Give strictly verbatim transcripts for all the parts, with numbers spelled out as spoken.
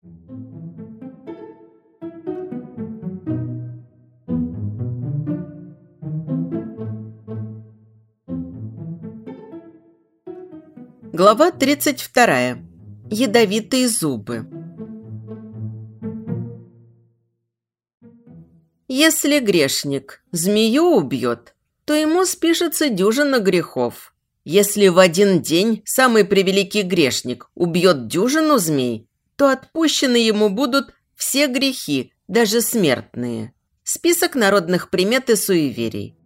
Глава тридцать вторая. Ядовитые зубы. Если грешник змею убьет, то ему спишется дюжина грехов. Если в один день самый превеликий грешник убьет дюжину змей, то отпущены ему будут все грехи, даже смертные. Список народных примет и суеверий.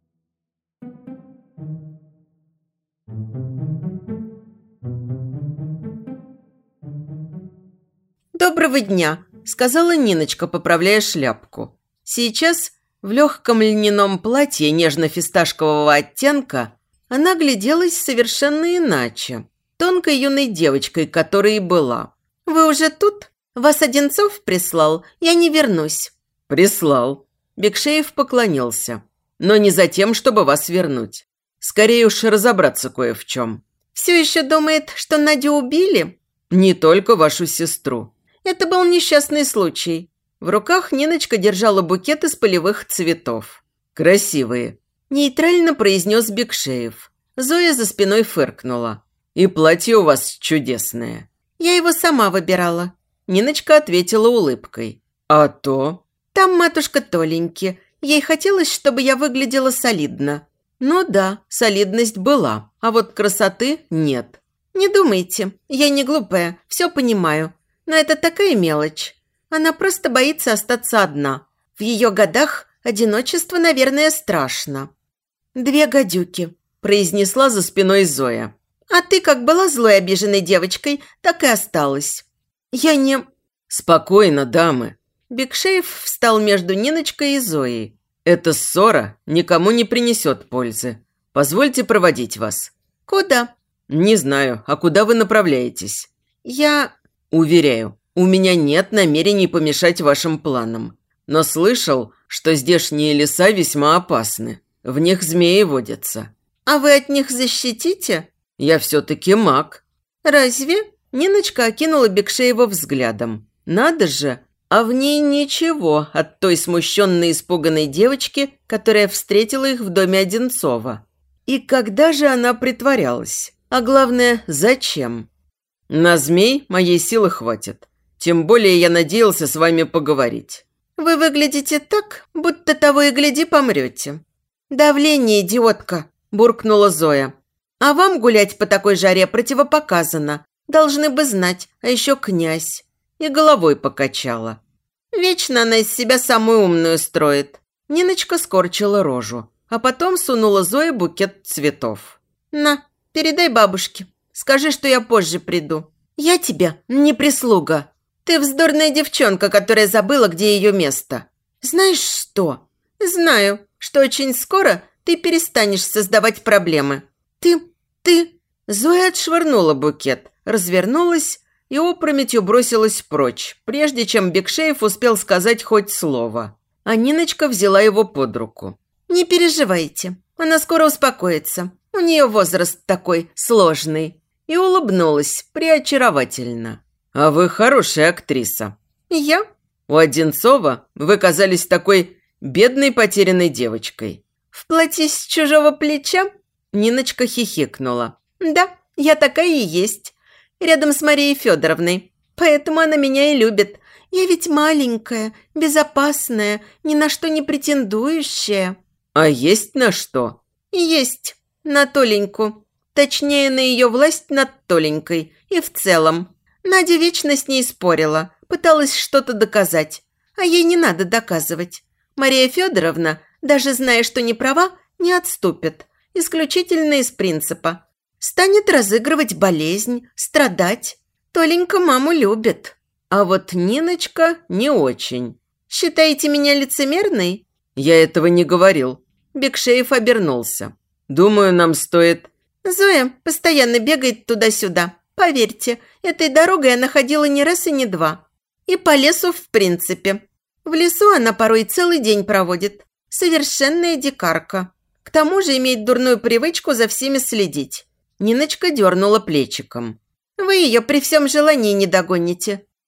«Доброго дня», – сказала Ниночка, поправляя шляпку. Сейчас в легком льняном платье нежно-фисташкового оттенка она гляделась совершенно иначе, тонкой юной девочкой, которой и была. «Вы уже тут? Вас Одинцов прислал? Я не вернусь». «Прислал». Бекшеев поклонился. «Но не за тем, чтобы вас вернуть. Скорее уж разобраться кое в чем». «Все еще думает, что Надю убили?» «Не только вашу сестру». Это был несчастный случай. В руках Ниночка держала букет из полевых цветов. «Красивые», – нейтрально произнес Бекшеев. Зоя за спиной фыркнула. «И платье у вас чудесное». «Я его сама выбирала», – Ниночка ответила улыбкой. «А то?» «Там матушка Толеньки. Ей хотелось, чтобы я выглядела солидно». «Ну да, солидность была, а вот красоты нет». «Не думайте, я не глупая, все понимаю. Но это такая мелочь. Она просто боится остаться одна. В ее годах одиночество, наверное, страшно». «Две гадюки», – произнесла за спиной Зоя. «А ты как была злой обиженной девочкой, так и осталась». «Я не...» «Спокойно, дамы». Бекшеев встал между Ниночкой и Зоей. «Эта ссора никому не принесет пользы. Позвольте проводить вас». «Куда?» «Не знаю. А куда вы направляетесь?» «Я...» «Уверяю, у меня нет намерений помешать вашим планам. Но слышал, что здешние леса весьма опасны. В них змеи водятся». «А вы от них защитите?» «Я все-таки маг». «Разве?» Ниночка окинула Бекшеева взглядом. «Надо же! А в ней ничего от той смущенной испуганной девочки, которая встретила их в доме Одинцова. И когда же она притворялась? А главное, зачем?» «На змей моей силы хватит. Тем более я надеялся с вами поговорить». «Вы выглядите так, будто того и гляди помрете». «Давление, идиотка», – буркнула Зоя. «А вам гулять по такой жаре противопоказано. Должны бы знать, а еще князь». И головой покачала. «Вечно она из себя самую умную строит». Ниночка скорчила рожу, а потом сунула Зое букет цветов. «На, передай бабушке. Скажи, что я позже приду. Я тебе не прислуга. Ты вздорная девчонка, которая забыла, где ее место. Знаешь что? Знаю, что очень скоро ты перестанешь создавать проблемы. Ты, ты...» Зоя отшвырнула букет, развернулась и опрометью бросилась прочь, прежде чем Бекшеев успел сказать хоть слово. А Ниночка взяла его под руку. «Не переживайте, она скоро успокоится. У нее возраст такой сложный». И улыбнулась преочаровательно. «А вы хорошая актриса». «Я?» «У Одинцова вы казались такой бедной потерянной девочкой». «В платье с чужого плеча?» Ниночка хихикнула. «Да, я такая и есть. Рядом с Марией Федоровной. Поэтому она меня и любит. Я ведь маленькая, безопасная, ни на что не претендующая». «А есть на что?» «Есть. На Толеньку. Точнее, на ее власть над Толенькой. И в целом. Надя вечно с ней спорила, пыталась что-то доказать. А ей не надо доказывать. Мария Федоровна, даже зная, что не права, не отступит. Исключительно из принципа. Станет разыгрывать болезнь, страдать. Толенька маму любит. А вот Ниночка не очень. Считаете меня лицемерной?» «Я этого не говорил». Бекшеев обернулся. «Думаю, нам стоит...» «Зоя постоянно бегает туда-сюда. Поверьте, этой дорогой она ходила не раз и не два. И по лесу в принципе. В лесу она порой целый день проводит. Совершенная дикарка. К тому же имеет дурную привычку за всеми следить». Ниночка дернула плечиком. «Вы ее при всем желании не догоните.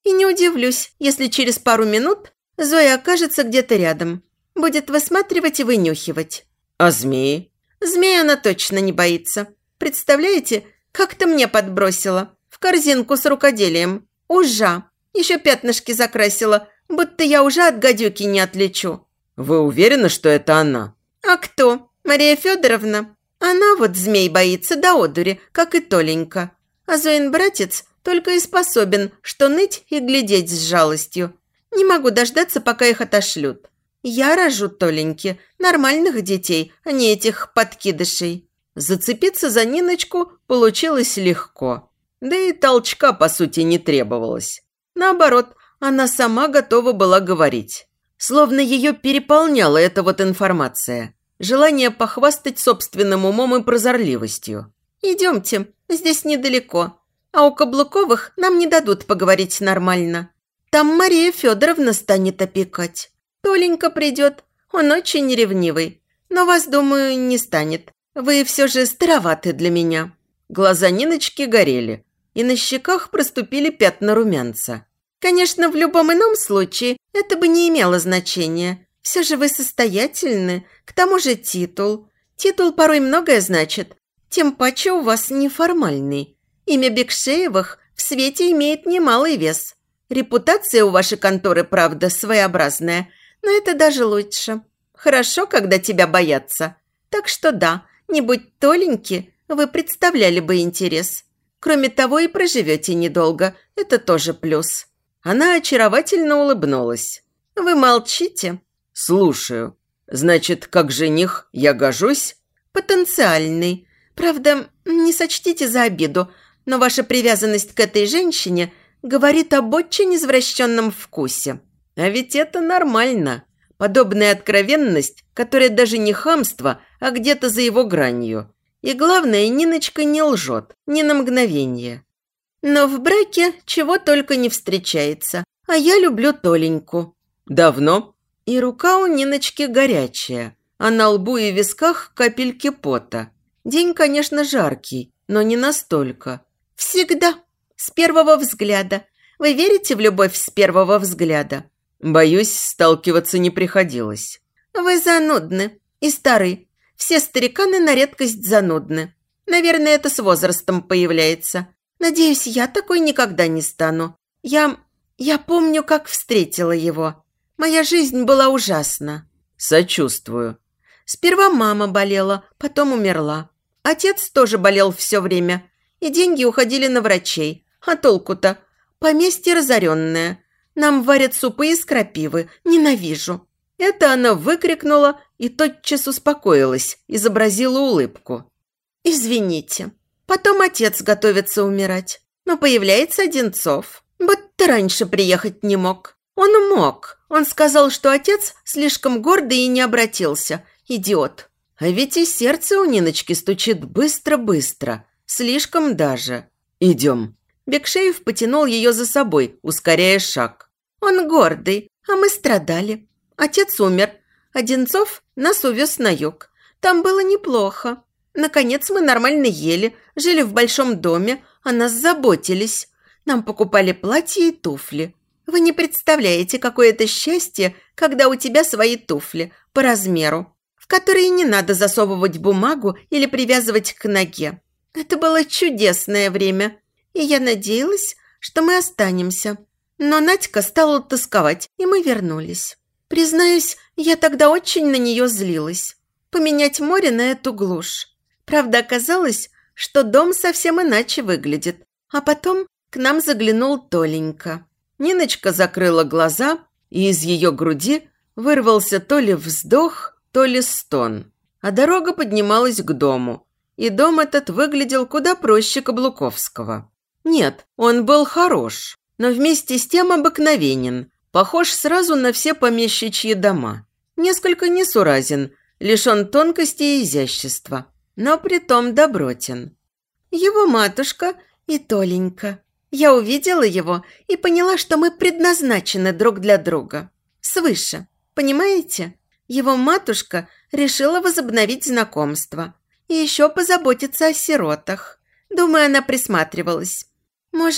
И не удивлюсь, если через пару минут Зоя окажется где-то рядом. Будет высматривать и вынюхивать. А змеи? Змея она точно не боится. Представляете, как-то мне подбросила. В корзинку с рукоделием. Ужа. Еще пятнышки закрасила, будто я уже от гадюки не отличу. Вы уверены, что это она? А кто? Мария Федоровна? Она вот змей боится до одури, как и Толенька. А Зоин братец только и способен, что ныть и глядеть с жалостью. Не могу дождаться, пока их отошлют. Я рожу Толеньке нормальных детей, а не этих подкидышей. Зацепиться за Ниночку получилось легко. Да и толчка, по сути, не требовалось. Наоборот, она сама готова была говорить. Словно ее переполняла эта вот информация. Желание похвастать собственным умом и прозорливостью. «Идемте, здесь недалеко. А у Каблуковых нам не дадут поговорить нормально. Там Мария Федоровна станет опекать. Толенька придет, он очень ревнивый. Но вас, думаю, не станет. Вы все же староваты для меня». Глаза Ниночки горели, и на щеках проступили пятна румянца. «Конечно, в любом ином случае это бы не имело значения. Все же вы состоятельны, к тому же титул. Титул порой многое значит, тем паче у вас неформальный. Имя Бекшеевых в свете имеет немалый вес. Репутация у вашей конторы, правда, своеобразная, но это даже лучше. Хорошо, когда тебя боятся. Так что да, не будь Толеньки, вы представляли бы интерес. Кроме того, и проживете недолго, это тоже плюс». Она очаровательно улыбнулась. «Вы молчите?» «Слушаю. Значит, как жених я гожусь?» «Потенциальный. Правда, не сочтите за обиду, но ваша привязанность к этой женщине говорит об очень извращенном вкусе». А ведь это нормально. Подобная откровенность, которая даже не хамство, а где-то за его гранью. И главное, Ниночка не лжет, ни на мгновение. «Но в браке чего только не встречается, а я люблю Толеньку». «Давно?» И рука у Ниночки горячая, а на лбу и висках капельки пота. День, конечно, жаркий, но не настолько. «Всегда. С первого взгляда. Вы верите в любовь с первого взгляда?» Боюсь, сталкиваться не приходилось. «Вы занудны и стары. Все стариканы на редкость занудны. Наверное, это с возрастом появляется. Надеюсь, я такой никогда не стану. Я... я помню, как встретила его. Моя жизнь была ужасна». «Сочувствую». «Сперва мама болела, потом умерла. Отец тоже болел все время, и деньги уходили на врачей. А толку-то? Поместье разоренное. Нам варят супы из крапивы. Ненавижу». Это она выкрикнула и тотчас успокоилась, изобразила улыбку. «Извините. Потом отец готовится умирать. Но появляется Одинцов. Будто раньше приехать не мог. Он мог. Он сказал, что отец слишком гордый и не обратился. Идиот». А ведь и сердце у Ниночки стучит быстро-быстро. Слишком даже. «Идем». Бекшеев потянул ее за собой, ускоряя шаг. «Он гордый, а мы страдали. Отец умер. Одинцов нас увез на юг. Там было неплохо. Наконец мы нормально ели, жили в большом доме, о нас заботились. Нам покупали платья и туфли. Вы не представляете, какое это счастье, когда у тебя свои туфли по размеру, в которые не надо засовывать бумагу или привязывать к ноге. Это было чудесное время, и я надеялась, что мы останемся. Но Надька стала тосковать, и мы вернулись. Признаюсь, я тогда очень на нее злилась. Поменять море на эту глушь. Правда, оказалось, что дом совсем иначе выглядит. А потом к нам заглянул Толенька». Ниночка закрыла глаза, и из ее груди вырвался то ли вздох, то ли стон. А дорога поднималась к дому, и дом этот выглядел куда проще Каблуковского. Нет, он был хорош, но вместе с тем обыкновенен, похож сразу на все помещичьи дома. Несколько несуразен, лишен тонкости и изящества, но притом добротен. «Его матушка и Толенька. Я увидела его и поняла, что мы предназначены друг для друга. Свыше, понимаете? Его матушка решила возобновить знакомство и еще позаботиться о сиротах. Думаю, она присматривалась. Может,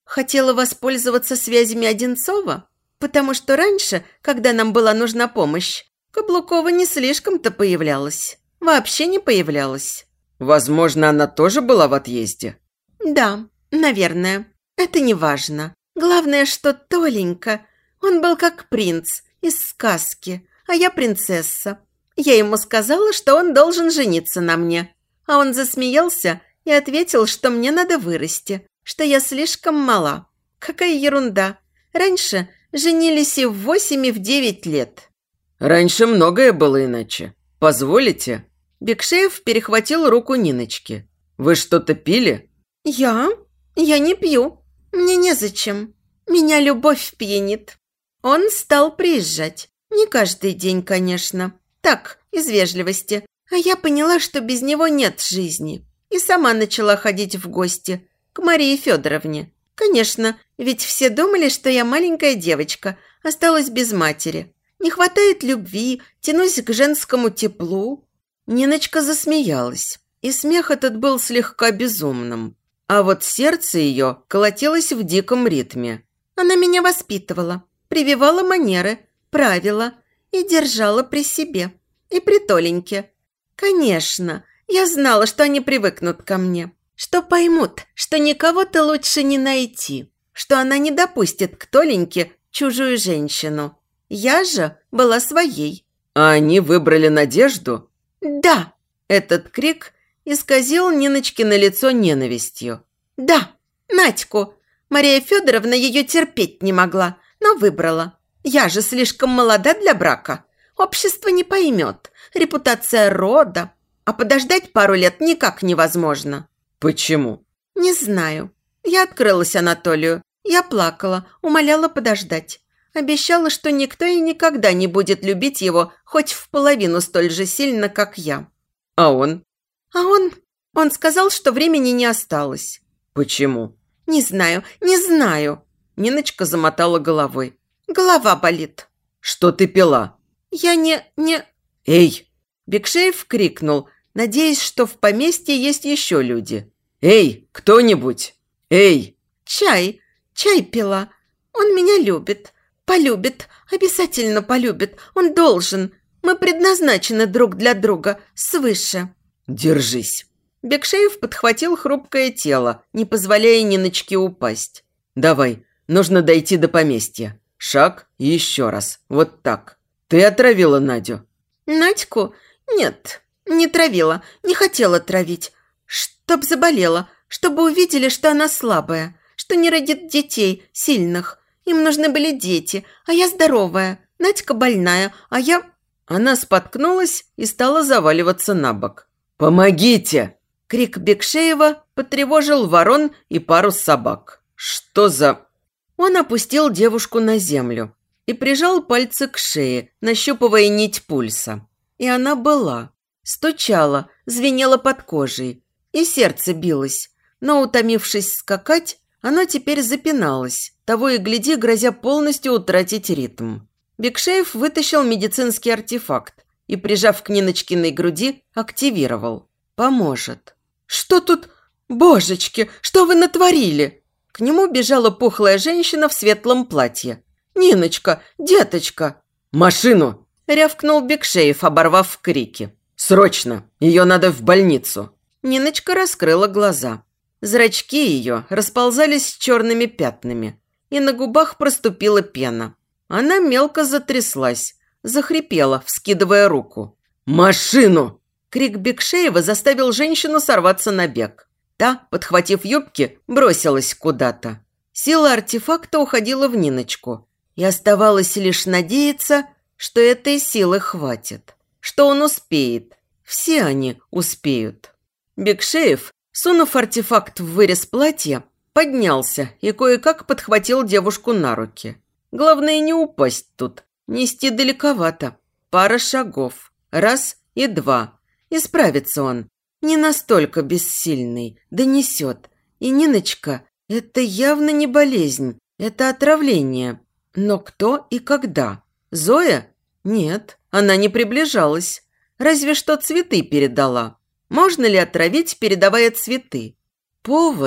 Хотела воспользоваться связями Одинцова? Потому что раньше, когда нам была нужна помощь, Каблукова не слишком-то появлялась. Вообще не появлялась. Возможно, она тоже была в отъезде? Да, наверное. Это не важно. Главное, что Толенька, он был как принц из сказки, а я принцесса. Я ему сказала, что он должен жениться на мне. А он засмеялся и ответил, что мне надо вырасти, что я слишком мала. Какая ерунда. Раньше женились и в восемь, и в девять лет. Раньше многое было иначе. Позволите? Бекшеев перехватил руку Ниночки. Вы что-то пили? Я? Я не пью. Мне незачем. Меня любовь пьянит. Он стал приезжать. Не каждый день, конечно. Так, из вежливости. А я поняла, что без него нет жизни. И сама начала ходить в гости к Марии Федоровне. Конечно, ведь все думали, что я маленькая девочка, осталась без матери. Не хватает любви, тянусь к женскому теплу. Ниночка засмеялась, и смех этот был слегка безумным. А вот сердце ее колотилось в диком ритме. Она меня воспитывала, прививала манеры, правила и держала при себе. И при Толеньке. Конечно, я знала, что они привыкнут ко мне, что поймут, что никого-то лучше не найти, что она не допустит к Толеньке чужую женщину. Я же была своей. А они выбрали Надежду? Да. Этот крик исказил Ниночкино лицо ненавистью. Да, Надьку. Мария Федоровна ее терпеть не могла, но выбрала. Я же слишком молода для брака. Общество не поймет. Репутация рода. А подождать пару лет никак невозможно. Почему? Не знаю. Я открылась Анатолию. Я плакала, умоляла подождать. Обещала, что никто и никогда не будет любить его хоть в половину столь же сильно, как я. А он? А он? Он сказал, что времени не осталось. Почему? Не знаю, не знаю. Ниночка замотала головой. Голова болит. Что ты пила? Я не... не... Эй! Бекшеев крикнул, надеясь, что в поместье есть еще люди. Эй, кто-нибудь! Эй! Чай, чай пила. Он меня любит. Полюбит, обязательно полюбит. Он должен. Мы предназначены друг для друга, свыше. Держись. Бекшеев подхватил хрупкое тело, не позволяя Ниночке упасть. Давай, нужно дойти до поместья. Шаг и еще раз. Вот так. Ты отравила Надю? Надьку? Нет, не травила, не хотела травить. Чтоб заболела, чтобы увидели, что она слабая, что не родит детей, сильных. Им нужны были дети, а я здоровая. Надька больная, а я... Она споткнулась и стала заваливаться на бок. «Помогите!» Крик Бекшеева потревожил ворон и пару собак. «Что за...» Он опустил девушку на землю и прижал пальцы к шее, нащупывая нить пульса. И она была. Стучала, звенела под кожей. И сердце билось. Но, утомившись скакать, оно теперь запиналось, того и гляди, грозя полностью утратить ритм. Бекшеев вытащил медицинский артефакт и, прижав к Ниночкиной груди, активировал. Поможет. «Что тут? Божечки, что вы натворили?» К нему бежала пухлая женщина в светлом платье. «Ниночка, деточка!» «Машину!» – рявкнул Бекшеев, оборвав крики. «Срочно! Ее надо в больницу!» Ниночка раскрыла глаза. Зрачки ее расползались черными пятнами, и на губах проступила пена. Она мелко затряслась, захрипела, вскидывая руку. «Машину!» Крик Бекшеева заставил женщину сорваться на бег. Та, подхватив юбки, бросилась куда-то. Сила артефакта уходила в Ниночку, и оставалось лишь надеяться, что этой силы хватит, что он успеет. Все они успеют. Бекшеев, сунув артефакт в вырез платья, поднялся и кое-как подхватил девушку на руки. Главное не упасть тут, нести далековато. Пара шагов, раз и два. И справится он. Не настолько бессильный, донесет. И Ниночка, это явно не болезнь, это отравление. Но кто и когда? Зоя? Нет, она не приближалась. Разве что цветы передала. Можно ли отравить, передавая цветы? Повод.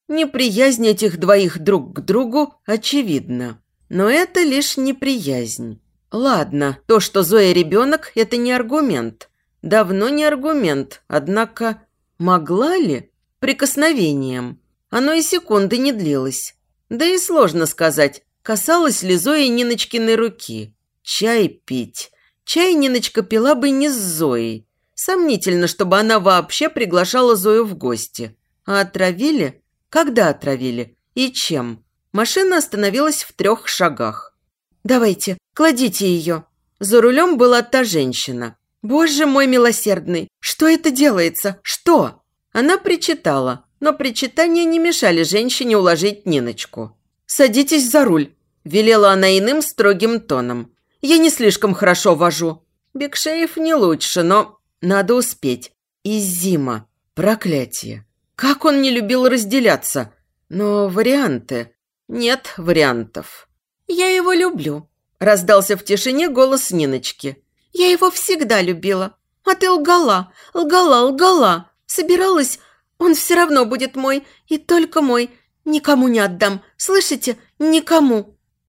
Неприязнь этих двоих друг к другу очевидна. Но это лишь неприязнь. Ладно, то, что Зоя ребенок, это не аргумент. Давно не аргумент, однако могла ли? Прикосновением. Оно и секунды не длилось. Да и сложно сказать, касалась ли Зоя Ниночкиной руки. Чай пить. Чай Ниночка пила бы не с Зоей. Сомнительно, чтобы она вообще приглашала Зою в гости. А отравили? Когда отравили? И чем? Машина остановилась в трех шагах. «Давайте, кладите ее». За рулем была та женщина. «Боже мой милосердный, что это делается? Что?» Она причитала, но причитания не мешали женщине уложить Ниночку. «Садитесь за руль», – велела она иным строгим тоном. «Я не слишком хорошо вожу». Бекшеев не лучше, но надо успеть. И зима. Проклятие. Как он не любил разделяться. Но варианты... Нет вариантов. «Я его люблю», – раздался в тишине голос Ниночки. «Я его всегда любила. А ты лгала, лгала, лгала. Собиралась, он все равно будет мой, и только мой. Никому не отдам, слышите? Никому».